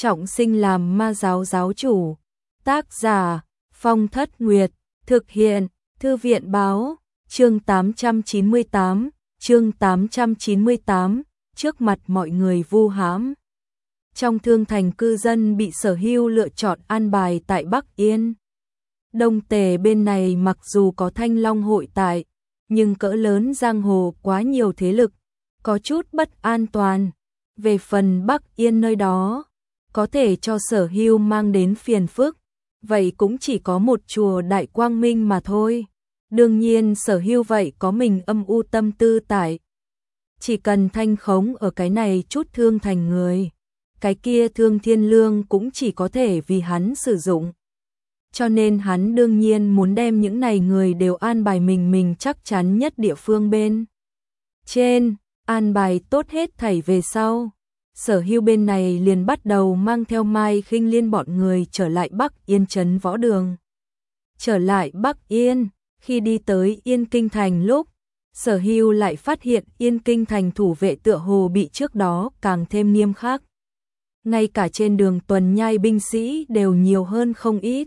trọng sinh làm ma giáo giáo chủ. Tác giả Phong Thất Nguyệt, thực hiện Thư viện Báo, chương 898, trước mặt mọi người vu hãm. Trong thương thành cư dân bị Sở Hưu lựa chọn an bài tại Bắc Yên. Đông Tề bên này mặc dù có Thanh Long hội tại, nhưng cỡ lớn giang hồ quá nhiều thế lực, có chút bất an toàn. Về phần Bắc Yên nơi đó, có thể cho Sở Hưu mang đến phiền phức, vậy cũng chỉ có một chùa Đại Quang Minh mà thôi. Đương nhiên Sở Hưu vậy có mình âm u tâm tư tại. Chỉ cần thanh khống ở cái này chút thương thành người, cái kia Thương Thiên Lương cũng chỉ có thể vì hắn sử dụng. Cho nên hắn đương nhiên muốn đem những này người đều an bài mình chắc chắn nhất địa phương bên trên, an bài tốt hết thảy về sau. Sở Hưu bên này liền bắt đầu mang theo Mai Khinh Liên bọn người trở lại Bắc Yên trấn võ đường. Trở lại Bắc Yên, khi đi tới Yên Kinh thành lúc, Sở Hưu lại phát hiện Yên Kinh thành thủ vệ tựa hồ bị trước đó càng thêm nghiêm khắc. Ngay cả trên đường tuần nhai binh sĩ đều nhiều hơn không ít.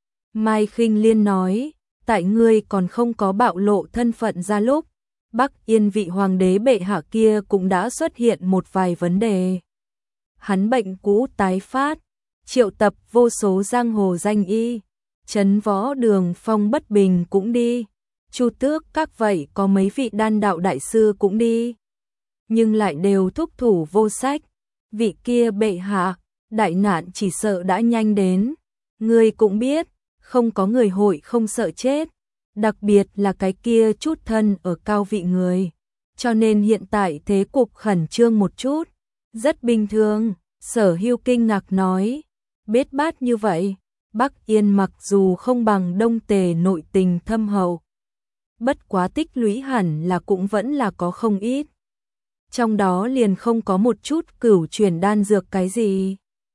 Mai Khinh Liên nói, tại ngươi còn không có bạo lộ thân phận ra lúc, Bắc Yên vị hoàng đế bệ hạ kia cũng đã xuất hiện một vài vấn đề. Hắn bệnh cũ tái phát, triệu tập vô số giang hồ danh y, trấn võ đường Phong Bất Bình cũng đi, Chu Tước các vậy có mấy vị đan đạo đại sư cũng đi, nhưng lại đều thúc thủ vô sách. Vị kia bệ hạ, đại nạn chỉ sợ đã nhanh đến, ngươi cũng biết, không có người hội không sợ chết, đặc biệt là cái kia chút thân ở cao vị người, cho nên hiện tại thế cục khẩn trương một chút, rất bình thường. Sở Hưu kinh ngạc nói, bết bát như vậy, Bắc Yên mặc dù không bằng Đông Tề nội tình thâm hậu, bất quá tích lũy hẳn là cũng vẫn là có không ít. Trong đó liền không có một chút cửu chuyển đan dược cái gì.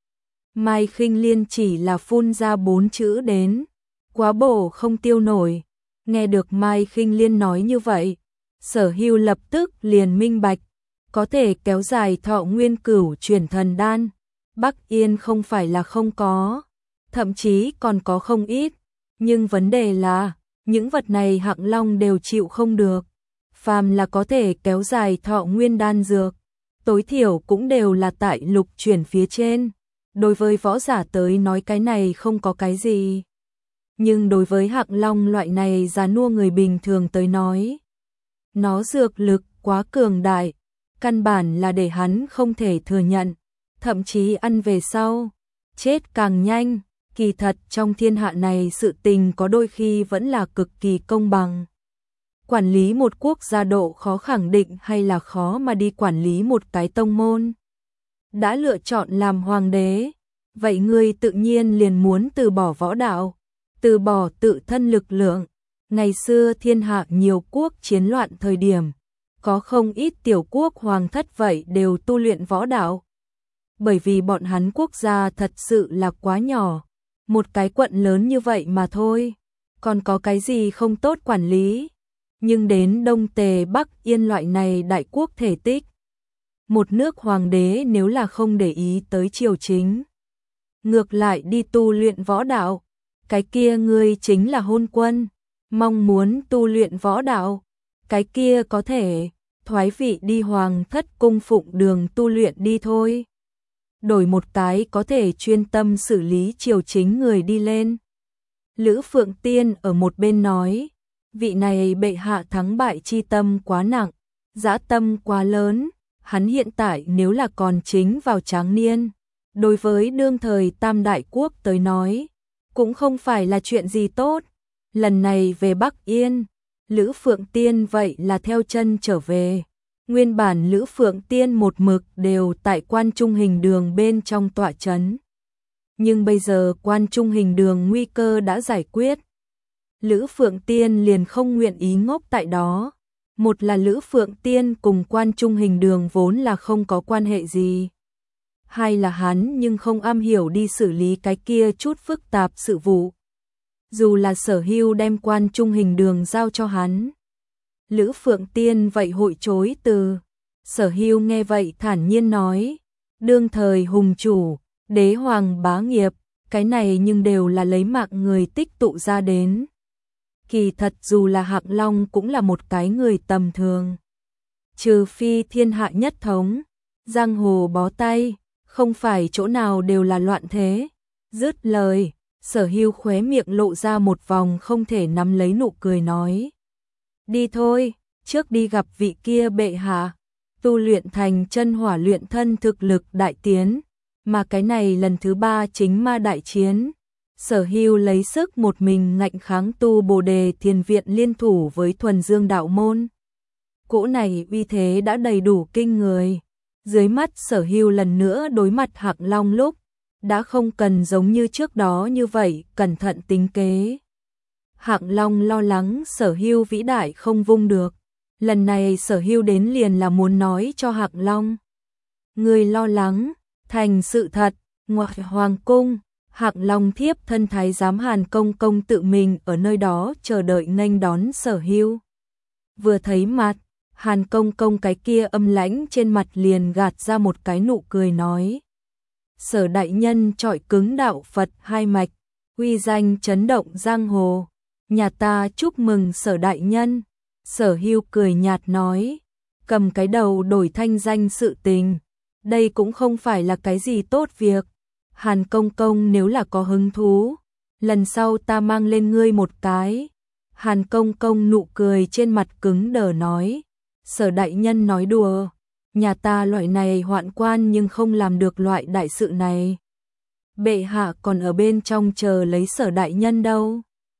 Mai Khinh Liên chỉ là phun ra 4 chữ đến, quá bổ không tiêu nổi. Nghe được Mai Khinh Liên nói như vậy, Sở Hưu lập tức liền minh bạch, có thể kéo dài thọ nguyên cửu chuyển thần đan, Bắc Yên không phải là không có, thậm chí còn có không ít, nhưng vấn đề là, những vật này Hạng Long đều chịu không được. Phàm là có thể kéo dài thọ nguyên đan dược, tối thiểu cũng đều là tại lục chuyển phía trên. Đối với võ giả tới nói cái này không có cái gì. Nhưng đối với Hạng Long loại này già nua người bình thường tới nói, nó dược lực quá cường đại, căn bản là để hắn không thể thừa nhận, thậm chí ăn về sau, chết càng nhanh. Kỳ thật trong thiên hạ này sự tình có đôi khi vẫn là cực kỳ công bằng. Quản lý một quốc gia độ khó khẳng định hay là khó mà đi quản lý một cái tông môn. Đã lựa chọn làm hoàng đế, vậy ngươi tự nhiên liền muốn từ bỏ võ đạo, từ bỏ tự thân lực lượng. Ngày xưa thiên hạ nhiều quốc chiến loạn thời điểm, có không ít tiểu quốc hoàng thất vậy đều tu luyện võ đạo. Bởi vì bọn hắn quốc gia thật sự là quá nhỏ, một cái quận lớn như vậy mà thôi, còn có cái gì không tốt quản lý. Nhưng đến Đông Tề Bắc Yên loại này đại quốc thể tích, một nước hoàng đế nếu là không để ý tới triều chính, ngược lại đi tu luyện võ đạo, cái kia ngươi chính là hôn quân. Mong muốn tu luyện võ đạo, cái kia có thể thoái vị đi hoàng thất cung phụng đường tu luyện đi thôi. Đổi một cái có thể chuyên tâm xử lý triều chính người đi lên. Lữ Phượng Tiên ở một bên nói, vị này bệ hạ thắng bại chi tâm quá nặng, dã tâm quá lớn, hắn hiện tại nếu là còn chính vào tráng niên, đối với đương thời Tam Đại Quốc tới nói, cũng không phải là chuyện gì tốt. Lần này về Bắc Yên, Lữ Phượng Tiên vậy là theo chân trở về. Nguyên bản Lữ Phượng Tiên một mực đều tại Quan Trung Hình Đường bên trong tọa trấn. Nhưng bây giờ Quan Trung Hình Đường nguy cơ đã giải quyết. Lữ Phượng Tiên liền không nguyện ý ngốc tại đó. Một là Lữ Phượng Tiên cùng Quan Trung Hình Đường vốn là không có quan hệ gì. Hai là hắn nhưng không am hiểu đi xử lý cái kia chút phức tạp sự vụ. Dù là Sở Hưu đem Quan Trung Hình Đường giao cho hắn, Lữ Phượng Tiên vậy hội chối từ. Sở Hưu nghe vậy thản nhiên nói, đương thời hùng chủ, đế hoàng bá nghiệp, cái này nhưng đều là lấy mạng người tích tụ ra đến. Kỳ thật dù là Hạng Long cũng là một cái người tầm thường. Trừ phi thiên hạ nhất thống, giang hồ bó tay, không phải chỗ nào đều là loạn thế. Dứt lời, Sở Hưu khóe miệng lộ ra một vòng không thể nắm lấy nụ cười nói. Đi thôi, trước đi gặp vị kia bệ hạ, tu luyện thành chân hỏa luyện thân thực lực đại tiến, mà cái này lần thứ 3 chính ma đại chiến. Sở Hưu lấy sức một mình ngạnh kháng tu Bồ Đề Thiền Viện liên thủ với Thuần Dương đạo môn. Cỗ này uy thế đã đầy đủ kinh người. Dưới mắt Sở Hưu lần nữa đối mặt Hạng Long lúc, đã không cần giống như trước đó như vậy, cẩn thận tính kế. Hạng Long lo lắng Sở Hưu vĩ đại không vung được. Lần này Sở Hưu đến liền là muốn nói cho Hạng Long. Người lo lắng, thành sự thật, ngoại hoàng cung, Hạng Long thiếp thân thái giám Hàn Công Công tự mình ở nơi đó chờ đợi nghênh đón Sở Hưu. Vừa thấy mặt, Hàn Công Công cái kia âm lãnh trên mặt liền gạt ra một cái nụ cười nói. Sở đại nhân trọi cứng đạo Phật hai mạch, uy danh chấn động giang hồ. Nhà ta chúc mừng Sở đại nhân. Sở Hưu cười nhạt nói, cầm cái đầu đổi thanh danh sự tình. Đây cũng không phải là cái gì tốt việc. Hàn Công Công nếu là có hứng thú, lần sau ta mang lên ngươi một cái. Hàn Công Công nụ cười trên mặt cứng đờ nói, Sở đại nhân nói đùa, nhà ta loại này hoạn quan nhưng không làm được loại đại sự này. Bệ hạ còn ở bên trong chờ lấy Sở đại nhân đâu.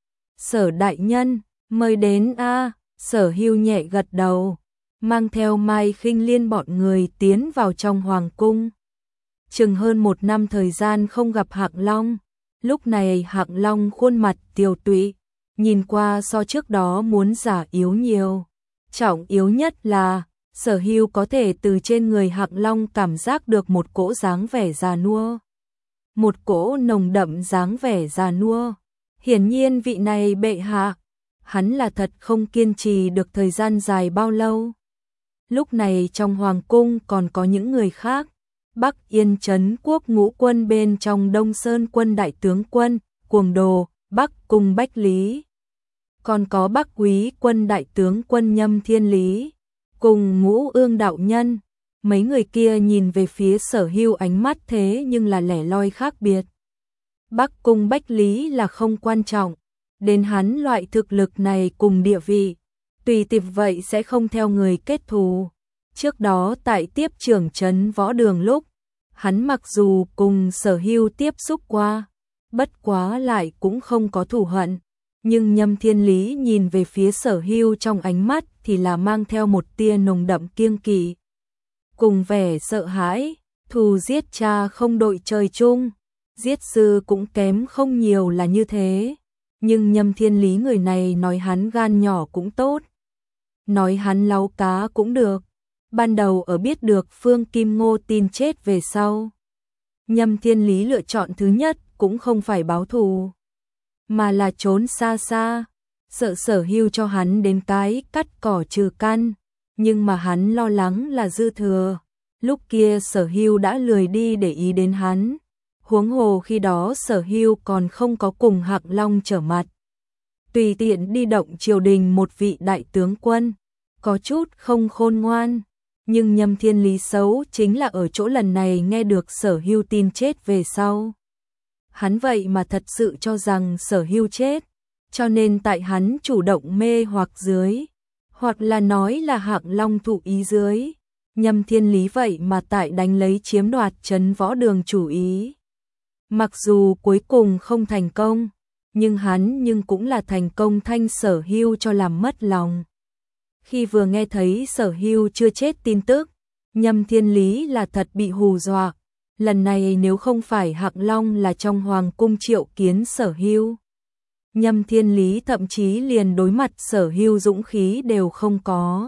Sở đại nhân, mời đến a. Sở Hưu nhẹ gật đầu, mang theo Mai Khinh Liên bọn người tiến vào trong hoàng cung. Chừng hơn 1 năm thời gian không gặp Hạng Long, lúc này Hạng Long khuôn mặt tiều tụy, nhìn qua so trước đó muốn già yếu nhiều. Trọng yếu nhất là, Sở Hưu có thể từ trên người Hạng Long cảm giác được một cỗ dáng vẻ già nua. Một cỗ nồng đậm dáng vẻ già nua. Hiển nhiên vị này bệ hạ, hắn là thật không kiên trì được thời gian dài bao lâu. Lúc này trong hoàng cung còn có những người khác. Bắc Yên Trấn Quốc Ngũ Quân bên trong Đông Sơn Quân đại tướng quân, Cuồng Đồ, Bắc Cung Bách Lý. Còn có Bắc Quý Quân đại tướng quân Nhâm Thiên Lý, cùng Ngũ Ương đạo nhân. Mấy người kia nhìn về phía Sở Hưu ánh mắt thế nhưng là lẻ loi khác biệt. Bắc Cung Bách Lý là không quan trọng, đến hắn loại thực lực này cùng địa vị, tùy tiệp vậy sẽ không theo người kết thù. Trước đó tại tiếp trưởng trấn Võ Đường lúc, hắn mặc dù cùng Sở Hưu tiếp xúc qua, bất quá lại cũng không có thù hận, nhưng Nhâm Thiên Lý nhìn về phía Sở Hưu trong ánh mắt thì là mang theo một tia nồng đậm kiêng kỵ, cùng vẻ sợ hãi. Thù giết cha không đội trời chung, giết sư cũng kém không nhiều là như thế. Nhưng Nhâm Thiên Lý người này nói hắn gan nhỏ cũng tốt, nói hắn láu cá cũng được. Ban đầu ở biết được Phương Kim Ngô tin chết về sau, Nhâm Thiên Lý lựa chọn thứ nhất cũng không phải báo thù, mà là trốn xa xa, sợ Sở Hưu cho hắn đến cái cắt cỏ trừ căn, nhưng mà hắn lo lắng là dư thừa. Lúc kia Sở Hưu đã lười đi để ý đến hắn, huống hồ khi đó Sở Hưu còn không có cùng Hạng Long trở mặt. Tùy tiện đi động triều đình một vị đại tướng quân, có chút không khôn ngoan. Nhưng Nhâm Thiên Lý xấu chính là ở chỗ lần này nghe được Sở Hưu tin chết về sau. Hắn vậy mà thật sự cho rằng Sở Hưu chết, cho nên tại hắn chủ động mê hoặc dưới, hoặc là nói là Hạng Long thụ ý dưới, Nhâm Thiên Lý vậy mà tại đánh lấy chiếm đoạt trấn Võ Đường chủ ý. Mặc dù cuối cùng không thành công, nhưng hắn cũng là thành công thanh Sở Hưu cho làm mất lòng. Khi vừa nghe thấy Sở Hưu chưa chết tin tức, Nhâm Thiên Lý là thật bị hù dọa. Lần này nếu không phải Hạng Long là trong hoàng cung triệu kiến Sở Hưu, Nhâm Thiên Lý thậm chí liền đối mặt Sở Hưu dũng khí đều không có.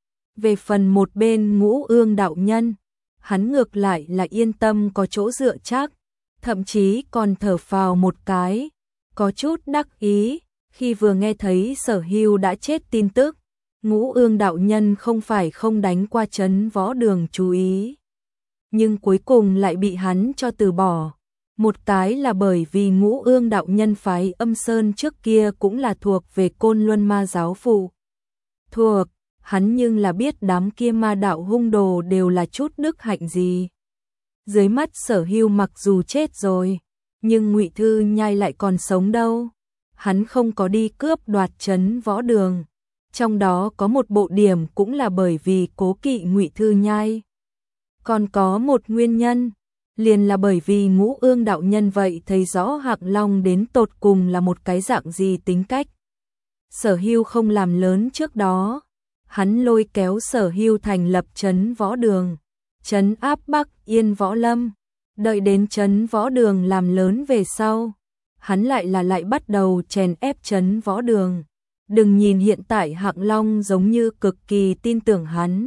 Về phần một bên Ngũ Ương đạo nhân, hắn ngược lại là yên tâm có chỗ dựa chắc, thậm chí còn thở phào một cái, có chút đắc ý. Khi vừa nghe thấy Sở Hưu đã chết tin tức, Ngũ Ương đạo nhân không phải không đánh qua trấn Võ Đường chú ý. nhưng cuối cùng lại bị hắn cho từ bỏ. Một cái là bởi vì Ngũ Ương đạo nhân phái Âm Sơn trước kia cũng là thuộc về Côn Luân Ma giáo phụ. Thuộc, hắn nhưng là biết đám kia ma đạo hung đồ đều là chút đức hạnh gì. Dưới mắt Sở Hưu mặc dù chết rồi, nhưng Ngụy Thư Nhai lại còn sống đâu. Hắn không có đi cướp đoạt trấn Võ Đường. Trong đó có một bộ điểm cũng là bởi vì cố kỵ Ngụy Thư Nhai. Còn có một nguyên nhân, liền là bởi vì Ngũ Ương đạo nhân vậy thấy rõ Hạng Long đến tột cùng là một cái dạng gì tính cách. Sở Hưu không làm lớn trước đó, hắn lôi kéo Sở Hưu thành lập trấn Võ Đường, trấn áp Bắc Yên Võ Lâm, đợi đến trấn Võ Đường làm lớn về sau, hắn lại bắt đầu chèn ép trấn Võ Đường. Đừng nhìn hiện tại Hạng Long giống như cực kỳ tin tưởng hắn,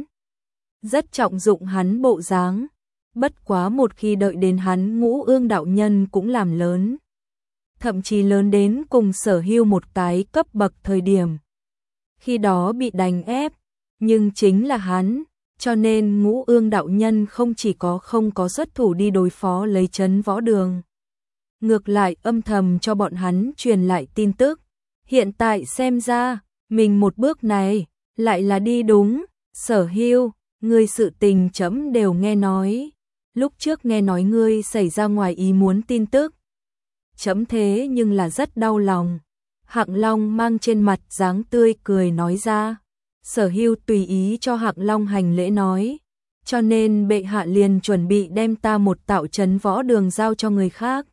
rất trọng dụng hắn bộ dáng, bất quá một khi đợi đến hắn Ngũ Ương đạo nhân cũng làm lớn, thậm chí lớn đến cùng Sở Hưu một cái cấp bậc thời điểm. Khi đó bị đánh ép, nhưng chính là hắn, cho nên Ngũ Ương đạo nhân không chỉ không có xuất thủ đi đối phó lấy trấn Võ Đường, ngược lại âm thầm cho bọn hắn truyền lại tin tức. Hiện tại xem ra, mình một bước này lại là đi đúng. Sở Hưu, ngươi sự tình chấm đều nghe nói. Lúc trước nghe nói ngươi xảy ra ngoài ý muốn tin tức, chấm thế nhưng là rất đau lòng. Hạng Long mang trên mặt dáng tươi cười nói ra. Sở Hưu tùy ý cho Hạng Long hành lễ nói, cho nên bệ hạ liền chuẩn bị đem ta một tạo trấn Võ Đường giao cho người khác.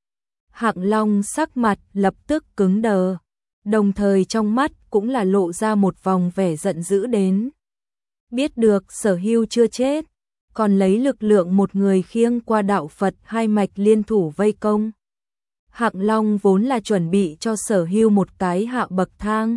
Hạng Long sắc mặt lập tức cứng đờ, đồng thời trong mắt cũng là lộ ra một vòng vẻ giận dữ đến. Biết được Sở Hưu chưa chết, còn lấy lực lượng một người khiêng qua đạo Phật hai mạch liên thủ vây công. Hạng Long vốn là chuẩn bị cho Sở Hưu một cái hạ bậc thang.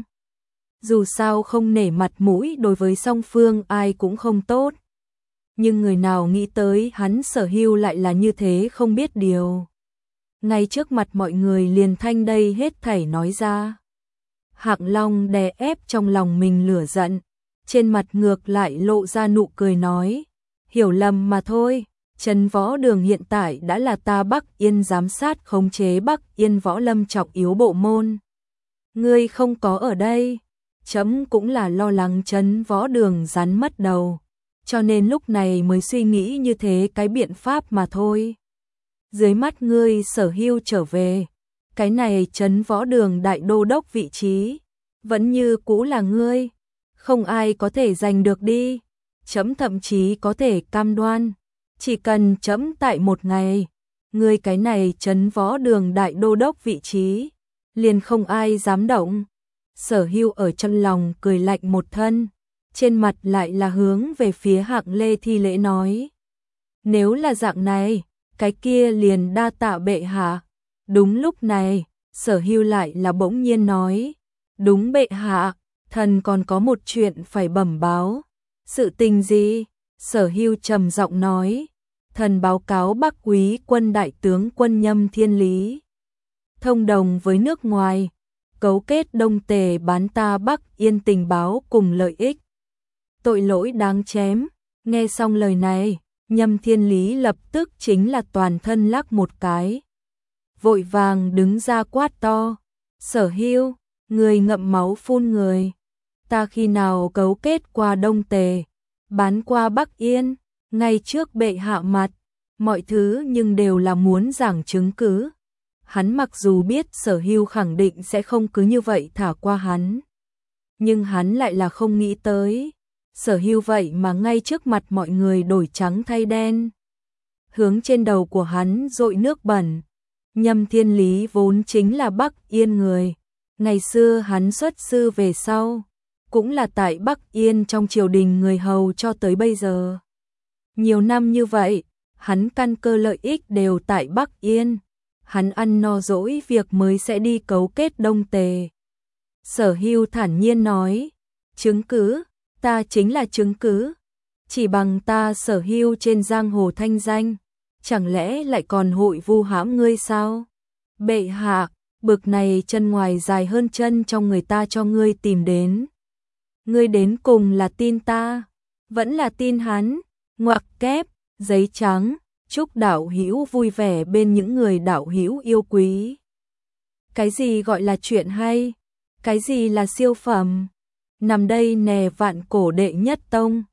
Dù sao không nể mặt mũi đối với song phương ai cũng không tốt. Nhưng người nào nghĩ tới hắn Sở Hưu lại là như thế không biết điều. Ngay trước mặt mọi người liền thanh đây hết thảy nói ra. Hạng Long đè ép trong lòng mình lửa giận, trên mặt ngược lại lộ ra nụ cười nói, hiểu lầm mà thôi, trấn Võ Đường hiện tại đã là ta Bắc Yên giám sát khống chế Bắc Yên Võ Lâm trọng yếu bộ môn. Ngươi không có ở đây, chấm cũng là lo lắng trấn Võ Đường rắn mất đầu, cho nên lúc này mới suy nghĩ như thế cái biện pháp mà thôi. Dưới mắt ngươi Sở Hưu trở về, cái này trấn Võ Đường đại đô đốc vị trí, vẫn như cũ là ngươi, không ai có thể giành được đi. Chấm thậm chí có thể cam đoan, chỉ cần chấm tại một ngày, ngươi cái này trấn Võ Đường đại đô đốc vị trí, liền không ai dám động. Sở Hưu ở trong lòng cười lạnh một thân, trên mặt lại là hướng về phía Hạng Lê thi lễ nói. Nếu là dạng này, cái kia liền đa tạ bệ hạ. Đúng lúc này, Sở Hưu lại là bỗng nhiên nói. Đúng bệ hạ, thần còn có một chuyện phải bẩm báo. Sự tình gì? Sở Hưu trầm giọng nói. Thần báo cáo Bắc Quý quân đại tướng quân Nhâm Thiên Lý thông đồng với nước ngoài, cấu kết Đông Tề bán ta Bắc Yên tình báo cùng lợi ích. Tội lỗi đáng chém. Nghe xong lời này, Nhâm Thiên Lý lập tức chính là toàn thân lắc một cái, vội vàng đứng ra quát to. Sở Hưu, người ngậm máu phun người. Ta khi nào cấu kết qua Đông Tề, bán qua Bắc Yên, ngay trước bệ hạ mặt, mọi thứ nhưng đều là muốn giảng chứng cứ. Hắn mặc dù biết Sở Hưu khẳng định sẽ không cứ như vậy thả qua hắn, nhưng hắn lại là không nghĩ tới. Sở Hưu vậy mà ngay trước mặt mọi người đổi trắng thay đen, hướng trên đầu của hắn dội nước bẩn. Nhâm Thiên Lý vốn chính là Bắc Yên người, ngày xưa hắn xuất sư về sau, cũng là tại Bắc Yên trong triều đình người hầu cho tới bây giờ. Nhiều năm như vậy, hắn căn cơ lợi ích đều tại Bắc Yên, hắn ăn no dỗi việc mới sẽ đi cấu kết Đông Tề. Sở Hưu thản nhiên nói, chứng cứ, ta chính là chứng cứ. Chỉ bằng ta Sở Hưu trên giang hồ thanh danh, chẳng lẽ lại còn hội vu hãm ngươi sao? Bệ hạ, bực này chân ngoài dài hơn chân trong người ta cho ngươi tìm đến. Ngươi đến cùng là tin ta, vẫn là tin hắn? Ngoặc kép, giấy trắng, chúc đạo hữu vui vẻ bên những người đạo hữu yêu quý. Cái gì gọi là chuyện hay? Cái gì là siêu phẩm? Nằm đây nè vạn cổ đệ nhất tông.